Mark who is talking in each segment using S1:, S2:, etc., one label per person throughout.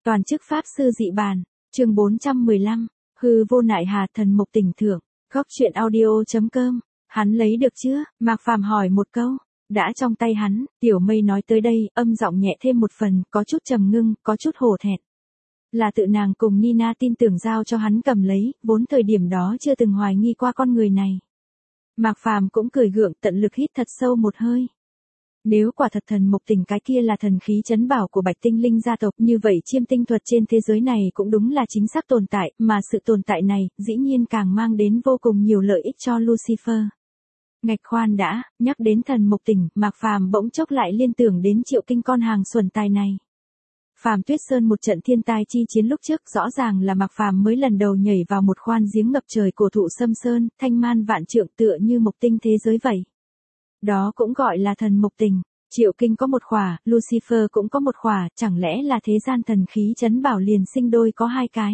S1: Toàn chức Pháp Sư Dị Bàn, chương 415, hư vô nại hà thần mục tình thưởng, góc truyện audio.com, hắn lấy được chưa? Mạc Phàm hỏi một câu, đã trong tay hắn, Tiểu Mây nói tới đây, âm giọng nhẹ thêm một phần, có chút trầm ngưng, có chút hổ thẹn. Là tự nàng cùng Nina tin tưởng giao cho hắn cầm lấy, vốn thời điểm đó chưa từng hoài nghi qua con người này. Mạc Phàm cũng cười gượng, tận lực hít thật sâu một hơi. Nếu quả thật thần mục tình cái kia là thần khí trấn bảo của Bạch Tinh Linh gia tộc, như vậy chiêm tinh thuật trên thế giới này cũng đúng là chính xác tồn tại, mà sự tồn tại này, dĩ nhiên càng mang đến vô cùng nhiều lợi ích cho Lucifer. Ngạch khoan đã, nhắc đến thần mục tình, Mạc Phàm bỗng chốc lại liên tưởng đến Triệu Kinh con hàng xuẩn tài này. Phàm Tuyết Sơn một trận thiên tai chi chiến lúc trước rõ ràng là Mạc Phàm mới lần đầu nhảy vào một khoan giếng ngập trời cổ thụ Sâm Sơn, thanh man vạn trượng tựa như mộc tinh thế giới vậy. Đó cũng gọi là thần mục tình. Triệu Kinh có một khỏa, Lucifer cũng có một khỏa, chẳng lẽ là thế gian thần khí trấn bảo liền sinh đôi có hai cái.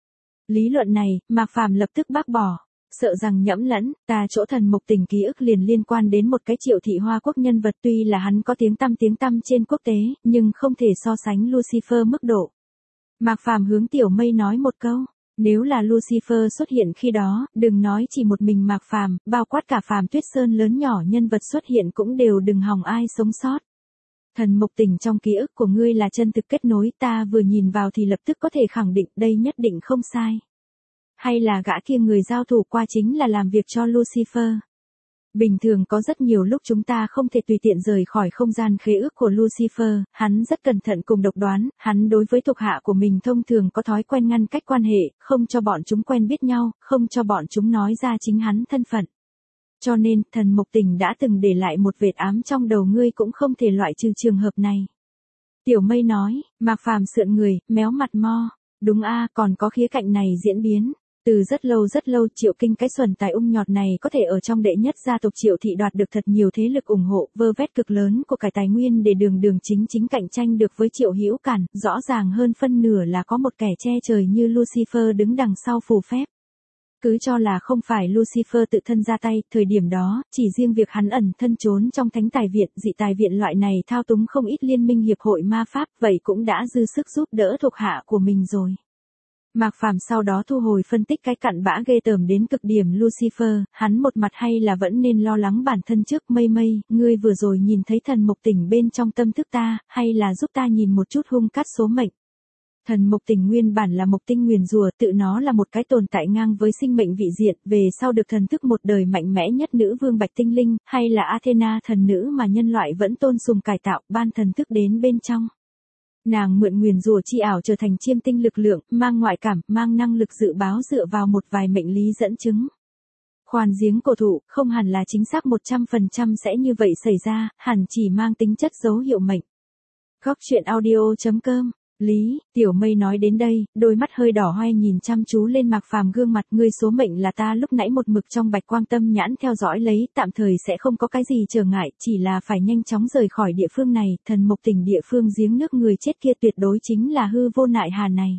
S1: Lý luận này, Mạc Phàm lập tức bác bỏ, sợ rằng nhẫm lẫn, ta chỗ thần mục tình ký ức liền liên quan đến một cái Triệu thị Hoa quốc nhân vật, tuy là hắn có tiếng tăm trên quốc tế, nhưng không thể so sánh Lucifer mức độ. Mạc Phàm hướng Tiểu Mây nói một câu. Nếu là Lucifer xuất hiện khi đó, đừng nói chỉ một mình Mạc Phàm, bao quát cả Phàm Tuyết Sơn lớn nhỏ nhân vật xuất hiện cũng đều đừng hòng ai sống sót. Thần mục tình trong ký ức của ngươi là chân thực kết nối, ta vừa nhìn vào thì lập tức có thể khẳng định đây nhất định không sai. Hay là gã kia người giao thủ qua chính là làm việc cho Lucifer? Bình thường có rất nhiều lúc chúng ta không thể tùy tiện rời khỏi không gian khế ước của Lucifer, hắn rất cẩn thận cùng độc đoán, hắn đối với thuộc hạ của mình thông thường có thói quen ngăn cách quan hệ, không cho bọn chúng quen biết nhau, không cho bọn chúng nói ra chính hắn thân phận. Cho nên, thần mục tình đã từng để lại một vệt ám trong đầu ngươi cũng không thể loại trừ trường hợp này. Tiểu Mây nói, Mạc Phàm sượn người, méo mặt mo, đúng a, còn có khía cạnh này diễn biến. Từ rất lâu, Triệu Kinh cái xuẩn tài ung nhọt này có thể ở trong đệ nhất gia tộc Triệu thị đoạt được thật nhiều thế lực ủng hộ, vơ vét cực lớn của cải tài nguyên để đường chính cạnh tranh được với Triệu Hữu Cản, rõ ràng hơn phân nửa là có một kẻ che trời như Lucifer đứng đằng sau phù phép. Cứ cho là không phải Lucifer tự thân ra tay, thời điểm đó, chỉ riêng việc hắn ẩn thân trốn trong thánh tài viện, dị tài viện loại này thao túng không ít liên minh hiệp hội ma pháp, vậy cũng đã dư sức giúp đỡ thuộc hạ của mình rồi. Mạc Phàm sau đó thu hồi phân tích cái cặn bã ghê tởm đến cực điểm Lucifer, hắn một mặt hay là vẫn nên lo lắng bản thân trước. Mây, ngươi vừa rồi nhìn thấy thần mục tình bên trong tâm thức ta, hay là giúp ta nhìn một chút hung cát số mệnh. Thần mục tình nguyên bản là mộc tinh nguyền rủa, tự nó là một cái tồn tại ngang với sinh mệnh vị diện, về sau được thần thức một đời mạnh mẽ nhất nữ vương Bạch Tinh Linh, hay là Athena thần nữ mà nhân loại vẫn tôn sùng cải tạo, ban thần thức đến bên trong. Nàng mượn nguyền rủa chi ảo trở thành chiêm tinh lực lượng, mang ngoại cảm, mang năng lực dự báo dựa vào một vài mệnh lý dẫn chứng. Khoan giếng cổ thụ, không hẳn là chính xác 100% sẽ như vậy xảy ra, hẳn chỉ mang tính chất dấu hiệu mệnh. Góc truyện audio.com, Lý, Tiểu Mây nói đến đây, đôi mắt hơi đỏ hoe nhìn chăm chú lên Mạc Phàm gương mặt, ngươi số mệnh là ta lúc nãy một mực trong bạch quang tâm nhãn theo dõi lấy, tạm thời sẽ không có cái gì trở ngại, chỉ là phải nhanh chóng rời khỏi địa phương này, thần mục tình địa phương giếng nước người chết kia tuyệt đối chính là hư vô nại hà này.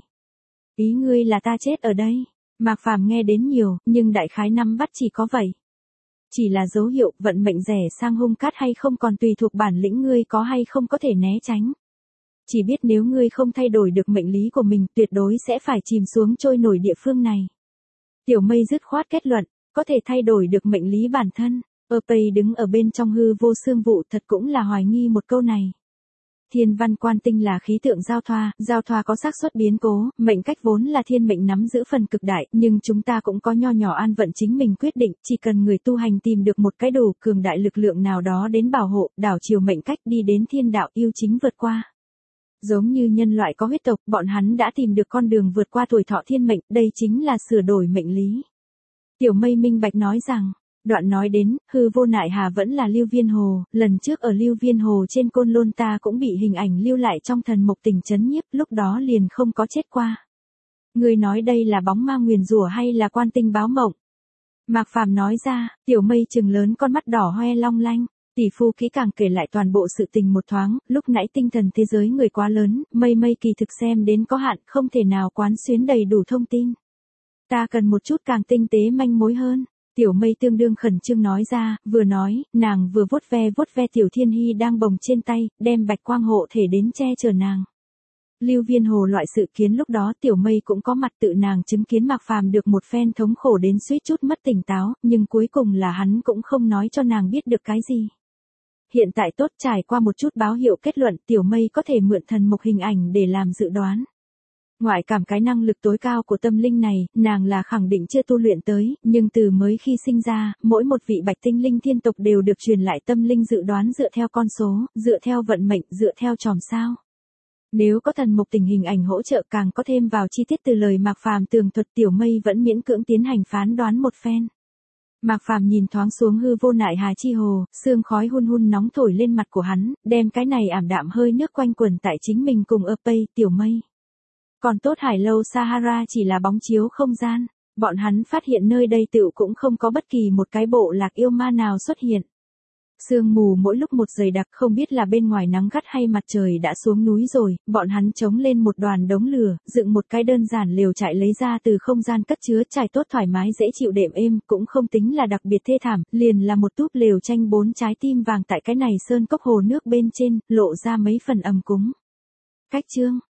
S1: Ý ngươi là ta chết ở đây? Mạc Phàm nghe đến nhiều, nhưng đại khái nắm bắt chỉ có vậy. Chỉ là dấu hiệu, vận mệnh rẻ sang hung cát hay không còn tùy thuộc bản lĩnh ngươi có hay không có thể né tránh. Chỉ biết nếu ngươi không thay đổi được mệnh lý của mình, tuyệt đối sẽ phải chìm xuống trôi nổi địa phương này. Tiểu Mây dứt khoát kết luận, có thể thay đổi được mệnh lý bản thân. Pei đứng ở bên trong hư vô xương vụ thật cũng là hoài nghi một câu này. Thiên văn quan tinh là khí tượng giao thoa có xác suất biến cố, mệnh cách vốn là thiên mệnh nắm giữ phần cực đại, nhưng chúng ta cũng có nho nhỏ an vận chính mình quyết định, chỉ cần người tu hành tìm được một cái đủ cường đại lực lượng nào đó đến bảo hộ, đảo chiều mệnh cách đi đến thiên đạo yêu chính vượt qua. Giống như nhân loại có huyết tộc, bọn hắn đã tìm được con đường vượt qua tuổi thọ thiên mệnh, đây chính là sửa đổi mệnh lý. Tiểu Mây minh bạch nói rằng, đoạn nói đến, hư vô nại hà vẫn là Lưu Viên Hồ, lần trước ở Lưu Viên Hồ trên Côn Lôn ta cũng bị hình ảnh lưu lại trong thần mục tình chấn nhiếp, lúc đó liền không có chết qua. Người nói đây là bóng ma nguyền rủa hay là quan tinh báo mộng? Mạc Phàm nói ra, Tiểu Mây trừng lớn con mắt đỏ hoe long lanh. Tỷ phu kỹ càng kể lại toàn bộ sự tình một thoáng, lúc nãy tinh thần thế giới người quá lớn, Mây kỳ thực xem đến có hạn, không thể nào quán xuyến đầy đủ thông tin. Ta cần một chút càng tinh tế manh mối hơn. Tiểu Mây tương đương khẩn trương nói ra, vừa nói, nàng vừa vuốt ve Tiểu Thiên Hy đang bồng trên tay, đem bạch quang hộ thể đến che chở nàng. Lưu Viên Hồ loại sự kiến lúc đó Tiểu Mây cũng có mặt, tự nàng chứng kiến Mạc Phàm được một phen thống khổ đến suýt chút mất tỉnh táo, nhưng cuối cùng là hắn cũng không nói cho nàng biết được cái gì. Hiện tại tốt, trải qua một chút báo hiệu kết luận, Tiểu Mây có thể mượn thần mục hình ảnh để làm dự đoán. Ngoại cảm cái năng lực tối cao của tâm linh này, nàng là khẳng định chưa tu luyện tới, nhưng từ mới khi sinh ra, mỗi một vị bạch tinh linh thiên tộc đều được truyền lại tâm linh dự đoán dựa theo con số, dựa theo vận mệnh, dựa theo chòm sao. Nếu có thần mục tình hình ảnh hỗ trợ, càng có thêm vào chi tiết từ lời Mạc Phàm tường thuật, Tiểu Mây vẫn miễn cưỡng tiến hành phán đoán một phen. Mạc Phàm nhìn thoáng xuống hư vô nại hà chi hồ, sương khói hun hun nóng thổi lên mặt của hắn, đem cái này ảm đạm hơi nước quanh quẩn tại chính mình cùng Pây, Tiểu Mây. Còn tốt Hải Lâu Sahara chỉ là bóng chiếu không gian, bọn hắn phát hiện nơi đây tựu cũng không có bất kỳ một cái bộ lạc yêu ma nào xuất hiện. Sương mù mỗi lúc một dày đặc, không biết là bên ngoài nắng gắt hay mặt trời đã xuống núi rồi, bọn hắn chống lên một đoàn đống lửa, dựng một cái đơn giản lều trại lấy ra từ không gian cất chứa, trải tốt thoải mái dễ chịu đệm êm, cũng không tính là đặc biệt thê thảm, liền là một túp lều tranh 4 trái tim vàng tại cái này sơn cốc hồ nước bên trên, lộ ra mấy phần ấm cúng. Cách chương